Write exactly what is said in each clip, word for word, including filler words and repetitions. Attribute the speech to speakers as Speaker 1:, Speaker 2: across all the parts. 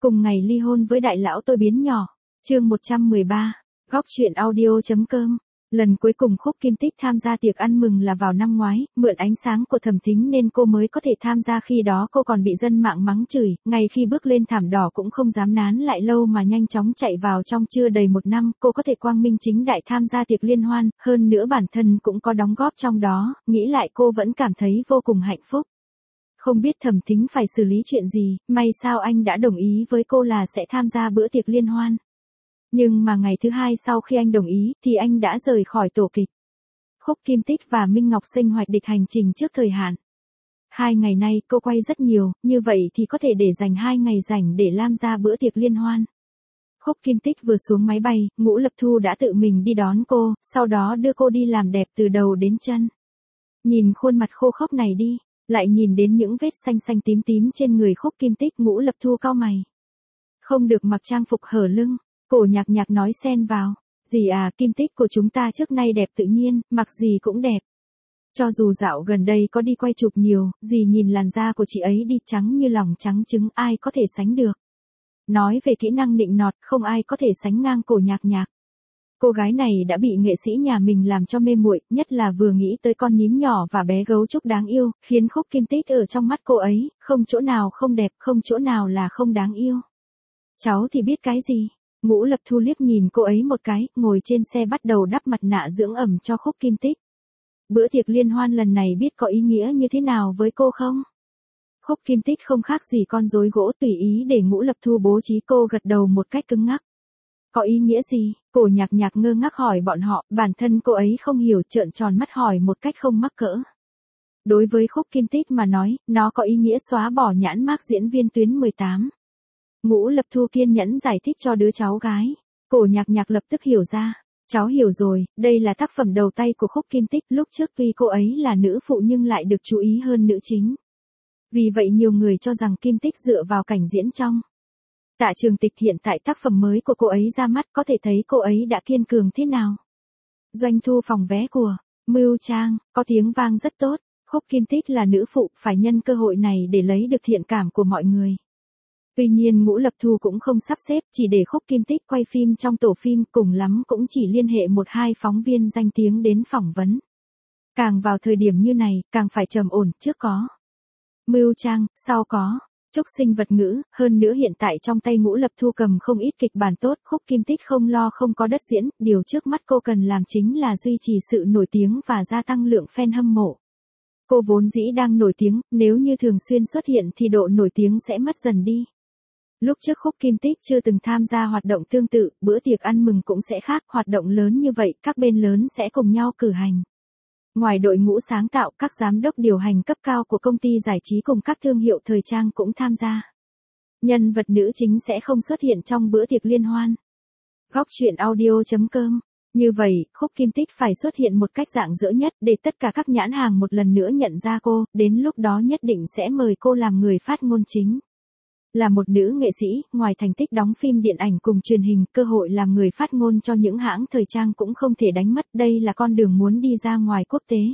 Speaker 1: Cùng ngày ly hôn với đại lão tôi biến nhỏ. Chương một trăm mười ba. Góc truyện audio.com. Lần cuối cùng Khúc Kim Tích tham gia tiệc ăn mừng là vào năm ngoái, mượn ánh sáng của Thẩm Thính nên cô mới có thể tham gia, khi đó cô còn bị dân mạng mắng chửi, ngay khi bước lên thảm đỏ cũng không dám nán lại lâu mà nhanh chóng chạy vào trong. Chưa đầy một năm, cô có thể quang minh chính đại tham gia tiệc liên hoan, hơn nữa bản thân cũng có đóng góp trong đó, nghĩ lại cô vẫn cảm thấy vô cùng hạnh phúc. Không biết Thẩm Thính phải xử lý chuyện gì, may sao anh đã đồng ý với cô là sẽ tham gia bữa tiệc liên hoan. Nhưng mà ngày thứ hai sau khi anh đồng ý, thì anh đã rời khỏi tổ kịch. Khúc Kim Tích và Minh Ngọc Sinh hoạch định hành trình trước thời hạn. Hai ngày nay cô quay rất nhiều, như vậy thì có thể để dành hai ngày rảnh để tham gia bữa tiệc liên hoan. Khúc Kim Tích vừa xuống máy bay, Ngũ Lập Thu đã tự mình đi đón cô, sau đó đưa cô đi làm đẹp từ đầu đến chân. Nhìn khuôn mặt khô khốc này đi, lại nhìn đến những vết xanh xanh tím tím trên người Khúc Kim Tích, Ngũ Lập Thu cau mày. Không được mặc trang phục hở lưng. Cổ Nhạc Nhạc nói xen vào. Dì à, Kim Tích của chúng ta trước nay đẹp tự nhiên, mặc gì cũng đẹp. Cho dù dạo gần đây có đi quay chụp nhiều, dì nhìn làn da của chị ấy đi trắng như lòng trắng trứng, ai có thể sánh được. Nói về kỹ năng nịnh nọt, không ai có thể sánh ngang Cổ Nhạc Nhạc. Cô gái này đã bị nghệ sĩ nhà mình làm cho mê muội, nhất là vừa nghĩ tới con nhím nhỏ và bé gấu trúc đáng yêu, khiến Khúc Kim Tích ở trong mắt cô ấy, không chỗ nào không đẹp, không chỗ nào là không đáng yêu. Cháu thì biết cái gì? Ngũ Lập Thu liếc nhìn cô ấy một cái, ngồi trên xe bắt đầu đắp mặt nạ dưỡng ẩm cho Khúc Kim Tích. Bữa tiệc liên hoan lần này biết có ý nghĩa như thế nào với cô không? Khúc Kim Tích không khác gì con rối gỗ, tùy ý để Ngũ Lập Thu bố trí. Cô gật đầu một cách cứng ngắc. Có ý nghĩa gì? Cổ Nhạc Nhạc ngơ ngác hỏi bọn họ, bản thân cô ấy không hiểu, trợn tròn mắt hỏi một cách không mắc cỡ. Đối với Khúc Kim Tích mà nói, nó có ý nghĩa xóa bỏ nhãn mác diễn viên tuyến mười tám. Ngũ Lập Thu kiên nhẫn giải thích cho đứa cháu gái. Cổ Nhạc Nhạc lập tức hiểu ra. Cháu hiểu rồi, đây là tác phẩm đầu tay của Khúc Kim Tích, lúc trước tuy cô ấy là nữ phụ nhưng lại được chú ý hơn nữ chính. Vì vậy nhiều người cho rằng Kim Tích dựa vào cảnh diễn trong Tạ Trường Tịch. Hiện tại tác phẩm mới của cô ấy ra mắt, có thể thấy cô ấy đã kiên cường thế nào. Doanh thu phòng vé của Mưu Trang có tiếng vang rất tốt. Khúc Kim Tích là nữ phụ, phải nhân cơ hội này để lấy được thiện cảm của mọi người. Tuy nhiên Ngũ Lập Thu cũng không sắp xếp, chỉ để Khúc Kim Tích quay phim trong tổ phim, cùng lắm cũng chỉ liên hệ một hai phóng viên danh tiếng đến phỏng vấn. Càng vào thời điểm như này, càng phải trầm ổn, trước có Mưu Trang, sau có Trúc Sinh Vật Ngữ, hơn nữa hiện tại trong tay Ngũ Lập Thu cầm không ít kịch bản tốt. Khúc Kim Tích không lo không có đất diễn, điều trước mắt cô cần làm chính là duy trì sự nổi tiếng và gia tăng lượng fan hâm mộ. Cô vốn dĩ đang nổi tiếng, nếu như thường xuyên xuất hiện thì độ nổi tiếng sẽ mất dần đi. Lúc trước Khúc Kim Tích chưa từng tham gia hoạt động tương tự, bữa tiệc ăn mừng cũng sẽ khác, hoạt động lớn như vậy, các bên lớn sẽ cùng nhau cử hành. Ngoài đội ngũ sáng tạo, các giám đốc điều hành cấp cao của công ty giải trí cùng các thương hiệu thời trang cũng tham gia. Nhân vật nữ chính sẽ không xuất hiện trong bữa tiệc liên hoan. Góc truyện audio.com. Như vậy, Khúc Kim Tích phải xuất hiện một cách rạng rỡ nhất để tất cả các nhãn hàng một lần nữa nhận ra cô, đến lúc đó nhất định sẽ mời cô làm người phát ngôn chính. Là một nữ nghệ sĩ, ngoài thành tích đóng phim điện ảnh cùng truyền hình, cơ hội làm người phát ngôn cho những hãng thời trang cũng không thể đánh mất, đây là con đường muốn đi ra ngoài quốc tế.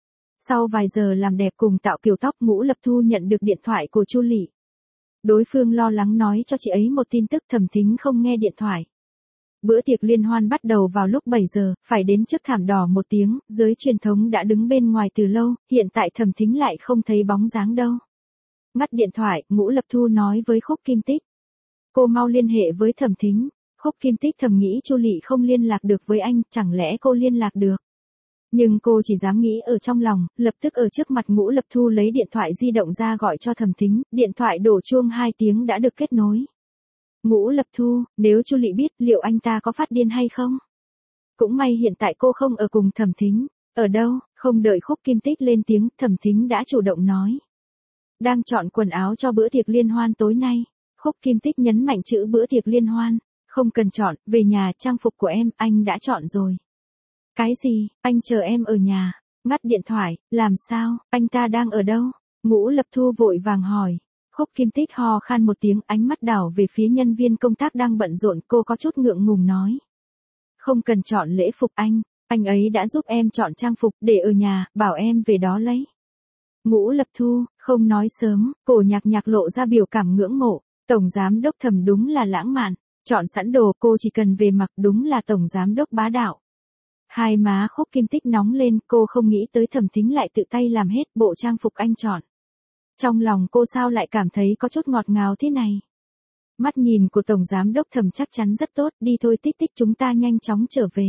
Speaker 1: Sau vài giờ làm đẹp cùng tạo kiểu tóc, Ngũ Lập Thu nhận được điện thoại của Chu Lị. Đối phương lo lắng nói cho chị ấy một tin tức, Thẩm Thính không nghe điện thoại. Bữa tiệc liên hoan bắt đầu vào lúc bảy giờ, phải đến trước thảm đỏ một tiếng, giới truyền thống đã đứng bên ngoài từ lâu, hiện tại Thẩm Thính lại không thấy bóng dáng đâu. Ngắt điện thoại, Ngũ Lập Thu nói với Khúc Kim Tích. Cô mau liên hệ với Thẩm Thính. Khúc Kim Tích thầm nghĩ Chu Lị không liên lạc được với anh, chẳng lẽ cô liên lạc được. Nhưng cô chỉ dám nghĩ ở trong lòng, lập tức ở trước mặt Ngũ Lập Thu lấy điện thoại di động ra gọi cho Thẩm Thính, điện thoại đổ chuông hai tiếng đã được kết nối. Ngũ Lập Thu, nếu Chu Lị biết, liệu anh ta có phát điên hay không? Cũng may hiện tại cô không ở cùng Thẩm Thính. Ở đâu? Không đợi Khúc Kim Tích lên tiếng, Thẩm Thính đã chủ động nói. Đang chọn quần áo cho bữa tiệc liên hoan tối nay. Khúc Kim Tích nhấn mạnh chữ bữa tiệc liên hoan. Không cần chọn, về nhà, trang phục của em, anh đã chọn rồi. Cái gì, anh chờ em ở nhà. Ngắt điện thoại, làm sao, anh ta đang ở đâu? Ngũ Lập Thu vội vàng hỏi. Khúc Kim Tích ho khan một tiếng, ánh mắt đảo về phía nhân viên công tác đang bận rộn, cô có chút ngượng ngùng nói. Không cần chọn lễ phục anh, anh ấy đã giúp em chọn trang phục, để ở nhà, bảo em về đó lấy. Ngũ Lập Thu, không nói sớm, Cổ Nhạc Nhạc lộ ra biểu cảm ngưỡng mộ. Tổng giám đốc Thẩm đúng là lãng mạn, chọn sẵn đồ cô chỉ cần về mặc, đúng là tổng giám đốc bá đạo. Hai má Khúc Kim Tích nóng lên, cô không nghĩ tới Thẩm Thính lại tự tay làm hết bộ trang phục anh chọn. Trong lòng cô sao lại cảm thấy có chút ngọt ngào thế này. Mắt nhìn của tổng giám đốc Thẩm chắc chắn rất tốt, đi thôi Tích Tích, chúng ta nhanh chóng trở về.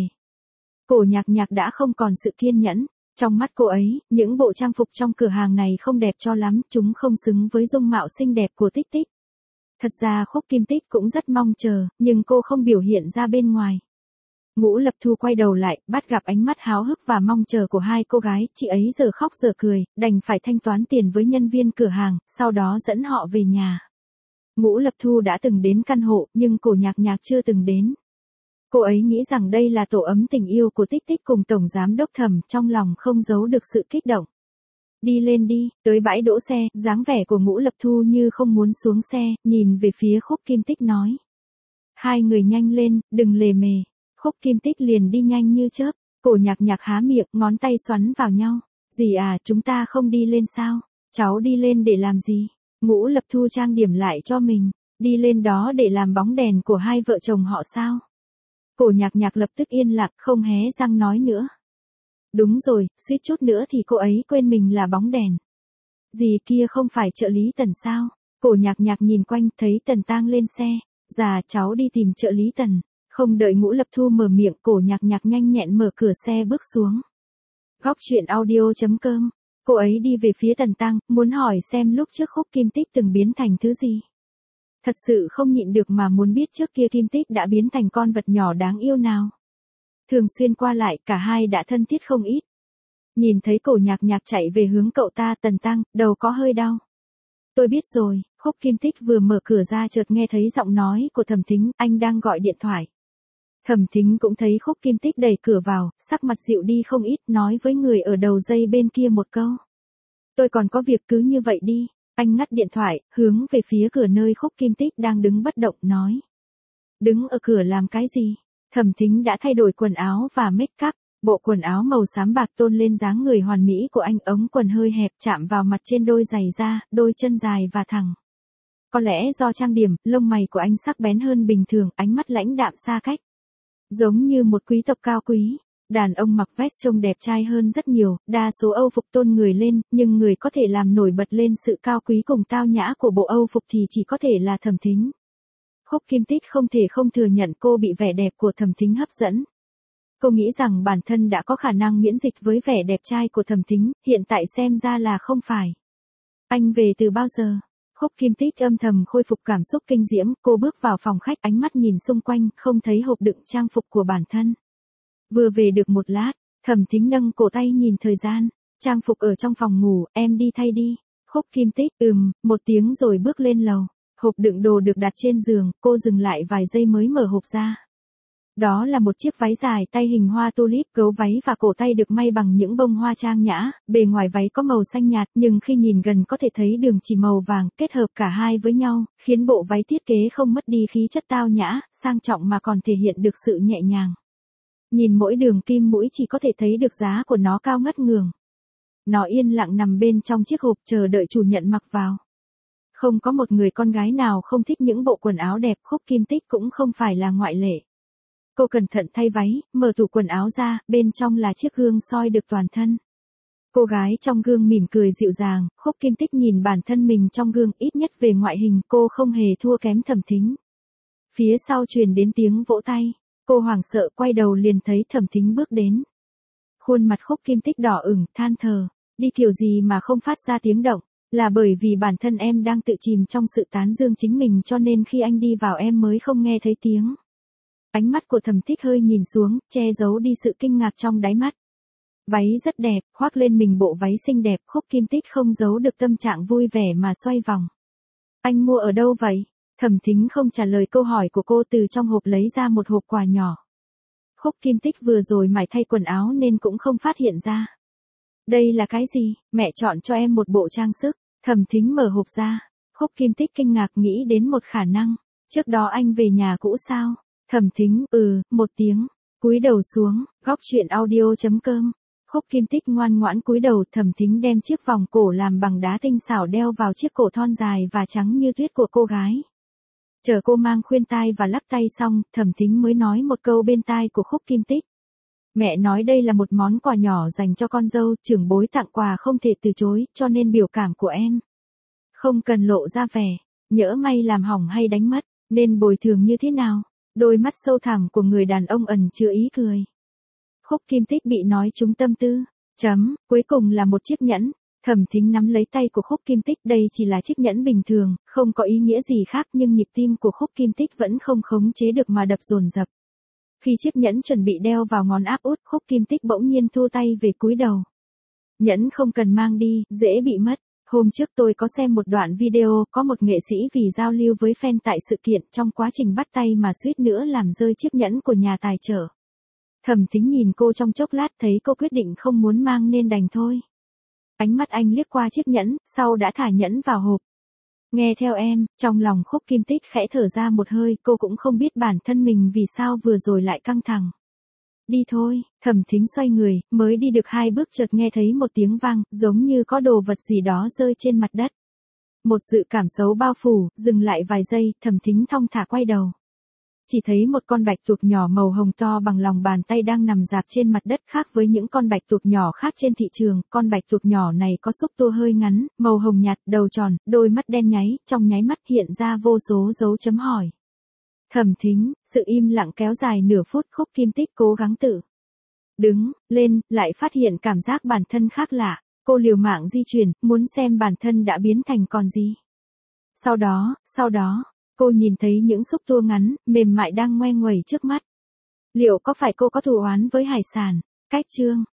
Speaker 1: Cổ Nhạc Nhạc đã không còn sự kiên nhẫn. Trong mắt cô ấy, những bộ trang phục trong cửa hàng này không đẹp cho lắm, chúng không xứng với dung mạo xinh đẹp của Tích Tích. Thật ra Khúc Kim Tích cũng rất mong chờ, nhưng cô không biểu hiện ra bên ngoài. Ngũ Lập Thu quay đầu lại, bắt gặp ánh mắt háo hức và mong chờ của hai cô gái, chị ấy giờ khóc giờ cười, đành phải thanh toán tiền với nhân viên cửa hàng, sau đó dẫn họ về nhà. Ngũ Lập Thu đã từng đến căn hộ, nhưng Cổ Nhạc Nhạc chưa từng đến. Cô ấy nghĩ rằng đây là tổ ấm tình yêu của Tích Tích cùng tổng giám đốc Thẩm, trong lòng không giấu được sự kích động. Đi lên đi, tới bãi đỗ xe, dáng vẻ của Ngũ Lập Thu như không muốn xuống xe, nhìn về phía Khúc Kim Tích nói. Hai người nhanh lên, đừng lề mề. Khúc Kim Tích liền đi nhanh như chớp, Cổ Nhạc Nhạc há miệng, ngón tay xoắn vào nhau. Dì à, chúng ta không đi lên sao? Cháu đi lên để làm gì? Ngũ Lập Thu trang điểm lại cho mình, đi lên đó để làm bóng đèn của hai vợ chồng họ sao? Cổ Nhạc Nhạc lập tức yên lặng, không hé răng nói nữa. Đúng rồi, suýt chút nữa thì cô ấy quên mình là bóng đèn. Dì kia không phải trợ lý Tần sao? Cổ Nhạc Nhạc nhìn quanh, thấy Tần Tang lên xe. Dạ, cháu đi tìm trợ lý Tần. Không đợi Ngũ Lập Thu mở miệng, Cổ Nhạc Nhạc nhanh nhẹn mở cửa xe bước xuống. Góc truyện audio chấm com. Cô ấy đi về phía Tần Tang, muốn hỏi xem lúc trước Khúc Kim Tích từng biến thành thứ gì. Thật sự không nhịn được mà muốn biết trước kia Kim Tích đã biến thành con vật nhỏ đáng yêu nào. Thường xuyên qua lại, cả hai đã thân thiết không ít. Nhìn thấy Cổ Nhạc Nhạc chạy về hướng cậu ta, Tần Tăng, đầu có hơi đau. Tôi biết rồi. Khúc Kim Tích vừa mở cửa ra chợt nghe thấy giọng nói của Thẩm Thính, anh đang gọi điện thoại. Thẩm Thính cũng thấy Khúc Kim Tích đẩy cửa vào, sắc mặt dịu đi không ít, nói với người ở đầu dây bên kia một câu. Tôi còn có việc, cứ như vậy đi. Anh ngắt điện thoại, hướng về phía cửa nơi Khúc Kim Tích đang đứng bất động, nói. Đứng ở cửa làm cái gì? Thẩm Thính đã thay đổi quần áo và make up, bộ quần áo màu xám bạc tôn lên dáng người hoàn mỹ của anh, ống quần hơi hẹp chạm vào mặt trên đôi giày da, đôi chân dài và thẳng. Có lẽ do trang điểm, lông mày của anh sắc bén hơn bình thường, ánh mắt lãnh đạm xa cách. Giống như một quý tộc cao quý. Đàn ông mặc vest trông đẹp trai hơn rất nhiều, đa số Âu phục tôn người lên, nhưng người có thể làm nổi bật lên sự cao quý cùng tao nhã của bộ Âu phục thì chỉ có thể là Thẩm Thính. Khúc Kim Tích không thể không thừa nhận cô bị vẻ đẹp của Thẩm Thính hấp dẫn. Cô nghĩ rằng bản thân đã có khả năng miễn dịch với vẻ đẹp trai của Thẩm Thính, hiện tại xem ra là không phải. Anh về từ bao giờ? Khúc Kim Tích âm thầm khôi phục cảm xúc kinh diễm, cô bước vào phòng khách, ánh mắt nhìn xung quanh, không thấy hộp đựng trang phục của bản thân. Vừa về được một lát, Thẩm Thính nâng cổ tay nhìn thời gian, trang phục ở trong phòng ngủ, em đi thay đi. Khúc Kim Tích, ừm, một tiếng rồi bước lên lầu. Hộp đựng đồ được đặt trên giường, cô dừng lại vài giây mới mở hộp ra. Đó là một chiếc váy dài tay hình hoa tulip, gấu váy và cổ tay được may bằng những bông hoa trang nhã, bề ngoài váy có màu xanh nhạt nhưng khi nhìn gần có thể thấy đường chỉ màu vàng, kết hợp cả hai với nhau, khiến bộ váy thiết kế không mất đi khí chất tao nhã, sang trọng mà còn thể hiện được sự nhẹ nhàng. Nhìn mỗi đường kim mũi chỉ có thể thấy được giá của nó cao ngất ngường. Nó yên lặng nằm bên trong chiếc hộp chờ đợi chủ nhận mặc vào. Không có một người con gái nào không thích những bộ quần áo đẹp, Khúc Kim Tích cũng không phải là ngoại lệ. Cô cẩn thận thay váy, mở tủ quần áo ra, bên trong là chiếc gương soi được toàn thân. Cô gái trong gương mỉm cười dịu dàng, Khúc Kim Tích nhìn bản thân mình trong gương, ít nhất về ngoại hình cô không hề thua kém Thẩm Thính. Phía sau truyền đến tiếng vỗ tay, cô hoảng sợ quay đầu liền thấy Thẩm Thính bước đến. Khuôn mặt Khúc Kim Tích đỏ ửng, than thở, đi kiểu gì mà không phát ra tiếng động, là bởi vì bản thân em đang tự chìm trong sự tán dương chính mình cho nên khi anh đi vào em mới không nghe thấy tiếng. Ánh mắt của Thẩm Tích hơi nhìn xuống, che giấu đi sự kinh ngạc trong đáy mắt. Váy rất đẹp, khoác lên mình bộ váy xinh đẹp, Khúc Kim Tích không giấu được tâm trạng vui vẻ mà xoay vòng. Anh mua ở đâu vậy? Thẩm Thính không trả lời câu hỏi của cô, từ trong hộp lấy ra một hộp quà nhỏ. Khúc Kim Tích vừa rồi mải thay quần áo nên cũng không phát hiện ra. Đây là cái gì? Mẹ chọn cho em một bộ trang sức. Thẩm Thính mở hộp ra. Khúc Kim Tích kinh ngạc nghĩ đến một khả năng. Trước đó anh về nhà cũ sao? Thẩm Thính, ừ, một tiếng. Cúi đầu xuống, góc truyện audio chấm com. Khúc Kim Tích ngoan ngoãn cúi đầu, Thẩm Thính đem chiếc vòng cổ làm bằng đá tinh xảo đeo vào chiếc cổ thon dài và trắng như tuyết của cô gái. Chờ cô mang khuyên tai và lắc tay xong, Thẩm Thính mới nói một câu bên tai của Khúc Kim Tích. Mẹ nói đây là một món quà nhỏ dành cho con dâu, trưởng bối tặng quà không thể từ chối, cho nên biểu cảm của em không cần lộ ra vẻ, nhỡ may làm hỏng hay đánh mất, nên bồi thường như thế nào? Đôi mắt sâu thẳm của người đàn ông ẩn chứa ý cười. Khúc Kim Tích bị nói trúng tâm tư. Chấm, cuối cùng là một chiếc nhẫn. Thẩm Thính nắm lấy tay của Khúc Kim Tích, đây chỉ là chiếc nhẫn bình thường, không có ý nghĩa gì khác, nhưng nhịp tim của Khúc Kim Tích vẫn không khống chế được mà đập dồn dập. Khi chiếc nhẫn chuẩn bị đeo vào ngón áp út, Khúc Kim Tích bỗng nhiên thu tay về cúi đầu. Nhẫn không cần mang đi, dễ bị mất. Hôm trước tôi có xem một đoạn video, có một nghệ sĩ vì giao lưu với fan tại sự kiện, trong quá trình bắt tay mà suýt nữa làm rơi chiếc nhẫn của nhà tài trợ. Thẩm Thính nhìn cô trong chốc lát, thấy cô quyết định không muốn mang nên đành thôi. Ánh mắt anh liếc qua chiếc nhẫn, sau đã thả nhẫn vào hộp. Nghe theo em, trong lòng Khúc Kim Tích khẽ thở ra một hơi, cô cũng không biết bản thân mình vì sao vừa rồi lại căng thẳng. Đi thôi, Thẩm Thính xoay người, mới đi được hai bước chợt nghe thấy một tiếng vang, giống như có đồ vật gì đó rơi trên mặt đất. Một dự cảm xấu bao phủ, dừng lại vài giây, Thẩm Thính thong thả quay đầu. Chỉ thấy một con bạch tuộc nhỏ màu hồng to bằng lòng bàn tay đang nằm rạp trên mặt đất, khác với những con bạch tuộc nhỏ khác trên thị trường, con bạch tuộc nhỏ này có xúc tua hơi ngắn, màu hồng nhạt, đầu tròn, đôi mắt đen nháy, trong nháy mắt hiện ra vô số dấu chấm hỏi. Thẩm Thính, sự im lặng kéo dài nửa phút, Khúc Kim Tích cố gắng tự đứng lên, lại phát hiện cảm giác bản thân khác lạ, cô liều mạng di chuyển, muốn xem bản thân đã biến thành con gì. Sau đó, sau đó, cô nhìn thấy những xúc tua ngắn, mềm mại đang ngoe nguẩy trước mắt. Liệu có phải cô có thù oán với hải sản? Cách chương